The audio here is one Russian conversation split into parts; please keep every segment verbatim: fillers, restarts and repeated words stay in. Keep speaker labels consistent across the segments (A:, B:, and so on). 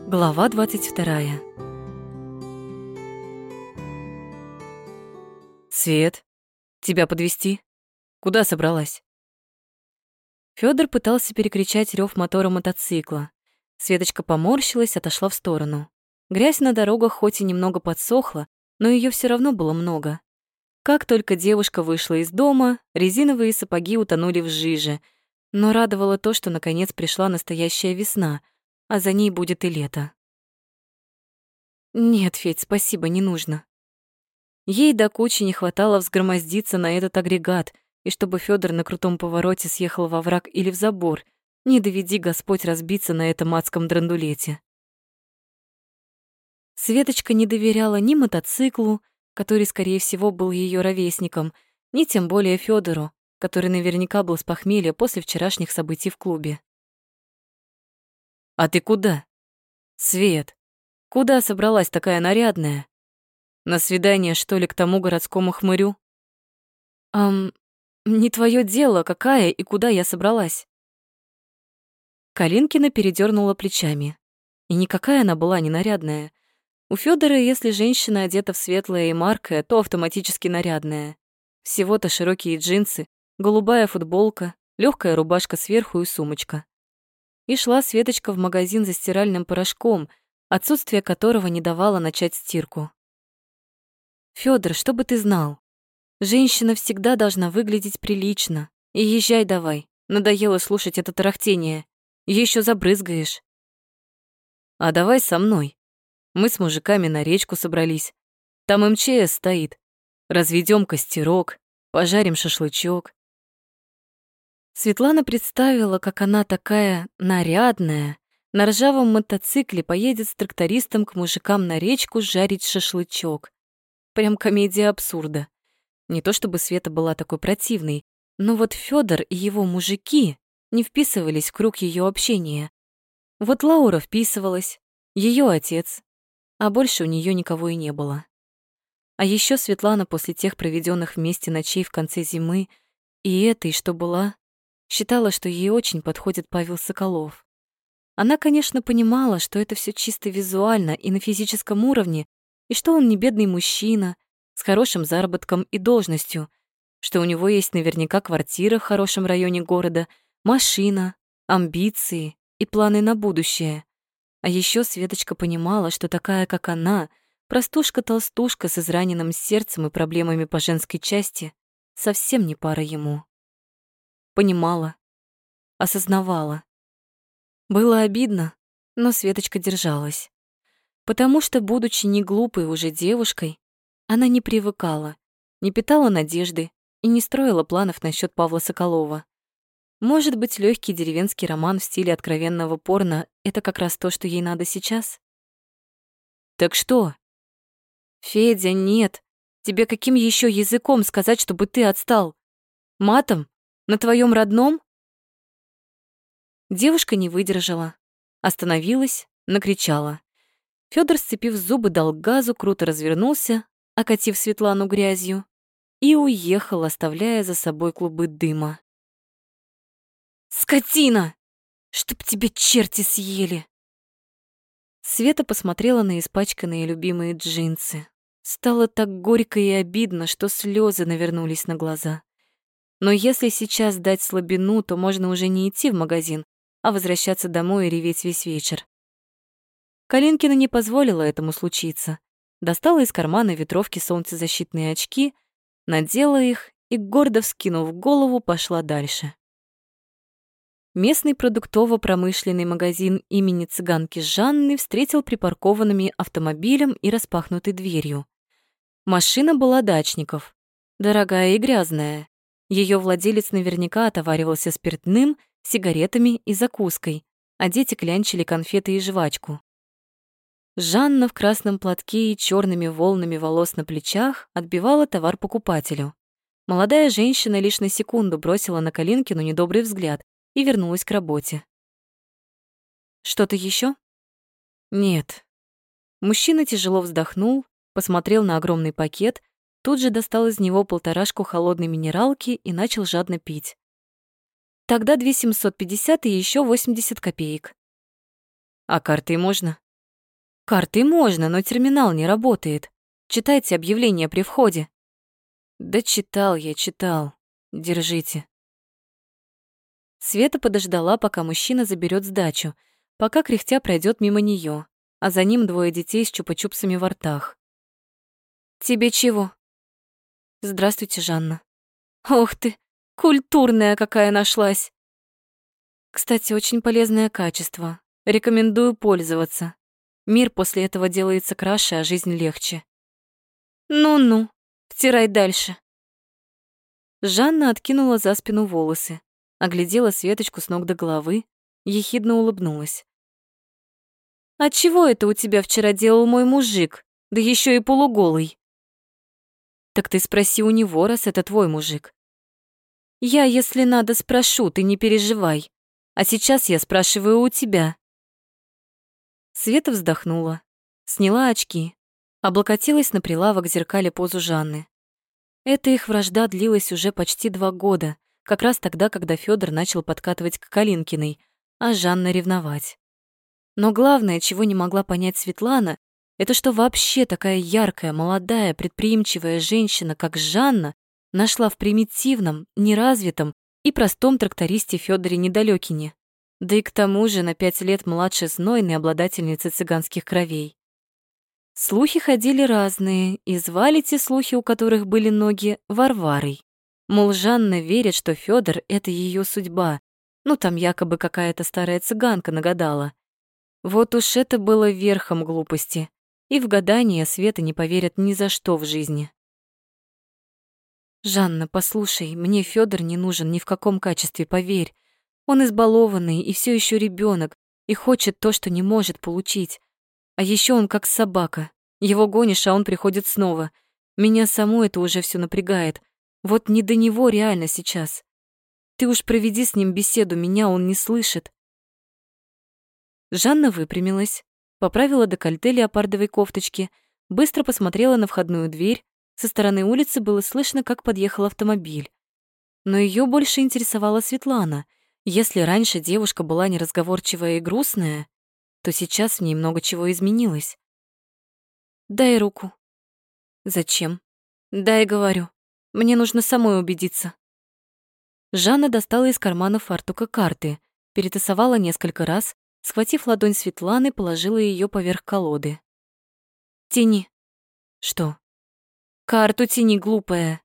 A: Глава двадцать вторая. «Свет, тебя подвезти? Куда собралась?» Фёдор пытался перекричать рёв мотора мотоцикла. Светочка поморщилась, отошла в сторону. Грязь на дорогах хоть и немного подсохла, но её всё равно было много. Как только девушка вышла из дома, резиновые сапоги утонули в жиже, но радовало то, что наконец пришла настоящая весна, а за ней будет и лето. «Нет, Федь, спасибо, не нужно». Ей до кучи не хватало взгромоздиться на этот агрегат, и чтобы Фёдор на крутом повороте съехал во враг или в забор, не доведи Господь разбиться на этом адском драндулете. Светочка не доверяла ни мотоциклу, который, скорее всего, был её ровесником, ни тем более Фёдору, который наверняка был с похмелья после вчерашних событий в клубе. «А ты куда? Свет, куда собралась такая нарядная? На свидание, что ли, к тому городскому хмырю?» «Ам, не твоё дело, какая и куда я собралась». Калинкина передёрнула плечами. И никакая она была не нарядная. У Фёдора, если женщина одета в светлое и маркое, то автоматически нарядная. Всего-то широкие джинсы, голубая футболка, лёгкая рубашка сверху и сумочка. И шла Светочка в магазин за стиральным порошком, отсутствие которого не давало начать стирку. «Фёдор, чтобы ты знал, женщина всегда должна выглядеть прилично. И езжай давай, надоело слушать это тарахтение. Ещё забрызгаешь». «А давай со мной. Мы с мужиками на речку собрались. Там эм че эс стоит. Разведём костерок, пожарим шашлычок». Светлана представила, как она такая нарядная, на ржавом мотоцикле поедет с трактористом к мужикам на речку жарить шашлычок. Прям комедия абсурда. Не то чтобы Света была такой противной, но вот Фёдор и его мужики не вписывались в круг её общения. Вот Лаура вписывалась, её отец, а больше у неё никого и не было. А ещё Светлана после тех проведённых вместе ночей в конце зимы и этой, что была, считала, что ей очень подходит Павел Соколов. Она, конечно, понимала, что это всё чисто визуально и на физическом уровне, и что он не бедный мужчина, с хорошим заработком и должностью, что у него есть наверняка квартира в хорошем районе города, машина, амбиции и планы на будущее. А ещё Светочка понимала, что такая, как она, простушка-толстушка с израненным сердцем и проблемами по женской части, совсем не пара ему. Понимала, осознавала. Было обидно, но Светочка держалась. Потому что, будучи не глупой уже девушкой, она не привыкала, не питала надежды и не строила планов насчёт Павла Соколова. Может быть, лёгкий деревенский роман в стиле откровенного порно — это как раз то, что ей надо сейчас? «Так что?» «Федя, нет. Тебе каким ещё языком сказать, чтобы ты отстал? Матом? На твоём родном?» Девушка не выдержала, остановилась, накричала. Фёдор, сцепив зубы, дал газу, круто развернулся, окатив Светлану грязью, и уехал, оставляя за собой клубы дыма. «Скотина! Чтоб тебя черти съели!» Света посмотрела на испачканные любимые джинсы. Стало так горько и обидно, что слёзы навернулись на глаза. Но если сейчас дать слабину, то можно уже не идти в магазин, а возвращаться домой и реветь весь вечер. Калинкина не позволила этому случиться. Достала из кармана ветровки солнцезащитные очки, надела их и, гордо вскинув голову, пошла дальше. Местный продуктово-промышленный магазин имени цыганки Жанны встретил припаркованными автомобилем и распахнутой дверью. Машина была дачников, дорогая и грязная. Её владелец наверняка отоваривался спиртным, сигаретами и закуской, а дети клянчили конфеты и жвачку. Жанна в красном платке и чёрными волнами волос на плечах отбивала товар покупателю. Молодая женщина лишь на секунду бросила на Калинкину недобрый взгляд и вернулась к работе. «Что-то ещё?» «Нет». Мужчина тяжело вздохнул, посмотрел на огромный пакет, тут же достал из него полторашку холодной минералки и начал жадно пить. «Тогда две семьсот пятьдесят и ещё восемьдесят копеек». «А картой можно?» Картой можно, но терминал не работает. Читайте объявление при входе. Да читал я, читал. Держите. Света подождала, пока мужчина заберет сдачу, пока кряхтя пройдет мимо нее, а за ним двое детей с чупа-чупсами во ртах. «Тебе чего?» «Здравствуйте, Жанна». «Ох ты, культурная какая нашлась!» «Кстати, очень полезное качество. Рекомендую пользоваться. Мир после этого делается краше, а жизнь легче». «Ну-ну, втирай дальше». Жанна откинула за спину волосы, оглядела Светочку с ног до головы, ехидно улыбнулась. «А чего это у тебя вчера делал мой мужик, да еще и полуголый?» «Так ты спроси у него, раз это твой мужик». «Я, если надо, спрошу, ты не переживай. А сейчас я спрашиваю у тебя». Света вздохнула, сняла очки, облокотилась на прилавок в зеркале позу Жанны. Эта их вражда длилась уже почти два года, как раз тогда, когда Фёдор начал подкатывать к Калинкиной, а Жанна ревновать. Но главное, чего не могла понять Светлана, это что вообще такая яркая, молодая, предприимчивая женщина, как Жанна, нашла в примитивном, неразвитом и простом трактористе Фёдоре Недалёкине, да и к тому же на пять лет младше знойной обладательницы цыганских кровей. Слухи ходили разные, и звали те слухи, у которых были ноги, Варварой. Мол, Жанна верит, что Фёдор — это её судьба, ну там якобы какая-то старая цыганка нагадала. Вот уж это было верхом глупости. И в гадание Света не поверят ни за что в жизни. «Жанна, послушай, мне Фёдор не нужен ни в каком качестве, поверь. Он избалованный и все еще ребенок, и хочет то, что не может получить. А еще он как собака. Его гонишь, а он приходит снова. Меня саму это уже все напрягает. Вот не до него реально сейчас. Ты уж проведи с ним беседу, меня он не слышит». Жанна выпрямилась, поправила декольте леопардовой кофточки, быстро посмотрела на входную дверь. Со стороны улицы было слышно, как подъехал автомобиль. Но ее больше интересовала Светлана. Если раньше девушка была неразговорчивая и грустная, то сейчас в ней много чего изменилось. «Дай руку». «Зачем?» «Дай, говорю. Мне нужно самой убедиться». Жанна достала из кармана фартука карты, перетасовала несколько раз, схватив ладонь Светланы, положила ее поверх колоды. «Тяни». «Что?» «Карту тяни, глупая».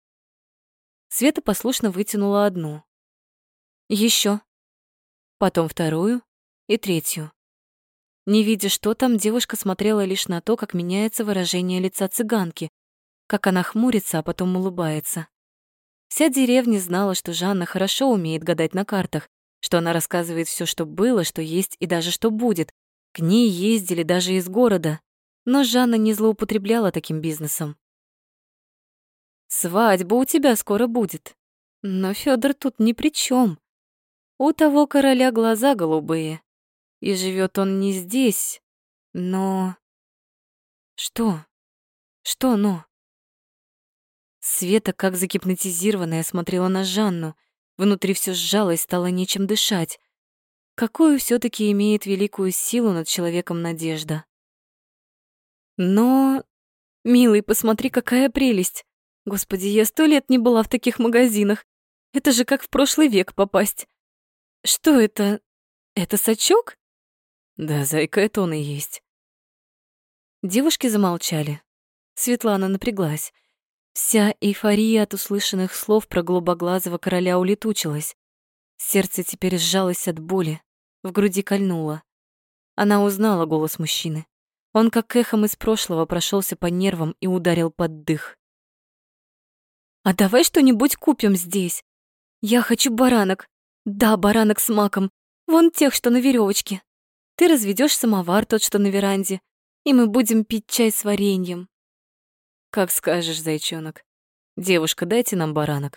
A: Света послушно вытянула одну. Еще, потом вторую и третью. Не видя, что там, девушка смотрела лишь на то, как меняется выражение лица цыганки, как она хмурится, а потом улыбается. Вся деревня знала, что Жанна хорошо умеет гадать на картах, что она рассказывает все, что было, что есть и даже что будет. К ней ездили даже из города, но Жанна не злоупотребляла таким бизнесом. «Свадьба у тебя скоро будет. Но Фёдор тут ни при чем. У того короля глаза голубые, и живет он не здесь, но...» «Что? Что «но»?» Света, как загипнотизированная, смотрела на Жанну. Внутри все сжалось, стало нечем дышать. Какую все таки имеет великую силу над человеком надежда? «Но... Милый, посмотри, какая прелесть! Господи, я сто лет не была в таких магазинах. Это же как в прошлый век попасть. Что это? Это сачок?» «Да, зайка, это он и есть». Девушки замолчали. Светлана напряглась. Вся эйфория от услышанных слов про голубоглазого короля улетучилась. Сердце теперь сжалось от боли, в груди кольнуло. Она узнала голос мужчины. Он как эхом из прошлого прошелся по нервам и ударил под дых. «А давай что-нибудь купим здесь. Я хочу баранок. Да, баранок с маком. Вон тех, что на веревочке. Ты разведешь самовар тот, что на веранде, и мы будем пить чай с вареньем». «Как скажешь, зайчонок. Девушка, дайте нам баранок».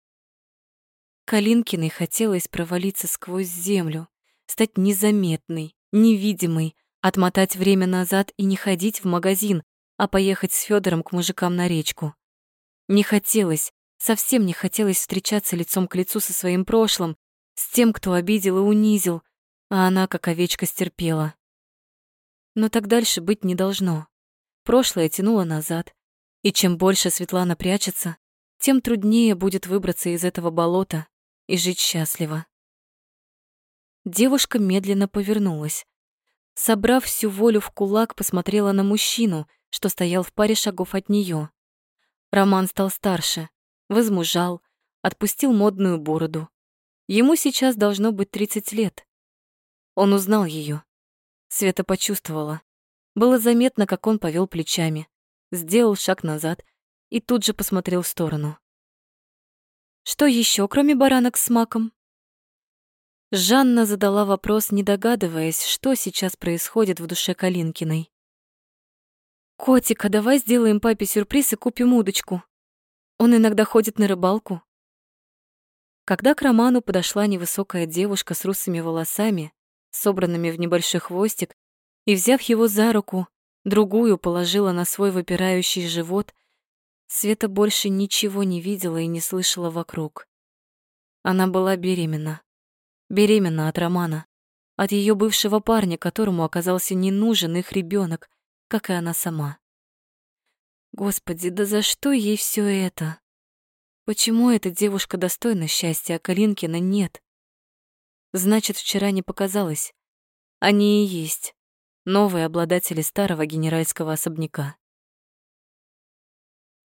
A: Калинкиной хотелось провалиться сквозь землю, стать незаметной, невидимой, отмотать время назад и не ходить в магазин, а поехать с Фёдором к мужикам на речку. Не хотелось, совсем не хотелось встречаться лицом к лицу со своим прошлым, с тем, кто обидел и унизил, а она, как овечка, стерпела. Но так дальше быть не должно. Прошлое тянуло назад, и чем больше Светлана прячется, тем труднее будет выбраться из этого болота и жить счастливо. Девушка медленно повернулась. Собрав всю волю в кулак, посмотрела на мужчину, что стоял в паре шагов от нее. Роман стал старше, возмужал, отпустил модную бороду. Ему сейчас должно быть тридцать лет. Он узнал ее. Света почувствовала. Было заметно, как он повел плечами, сделал шаг назад и тут же посмотрел в сторону. Что еще, кроме баранок с маком? Жанна задала вопрос, не догадываясь, что сейчас происходит в душе Калинкиной. «Котик, а давай сделаем папе сюрприз и купим удочку. Он иногда ходит на рыбалку». Когда к Роману подошла невысокая девушка с русыми волосами, собранными в небольшой хвостик, и, взяв его за руку, другую положила на свой выпирающий живот, Света больше ничего не видела и не слышала вокруг. Она была беременна. Беременна от Романа, от ее бывшего парня, которому оказался не нужен их ребенок, как и она сама. Господи, да за что ей все это? Почему эта девушка достойна счастья, а Калинкина нет? Значит, вчера не показалось. Они и есть новые обладатели старого генеральского особняка.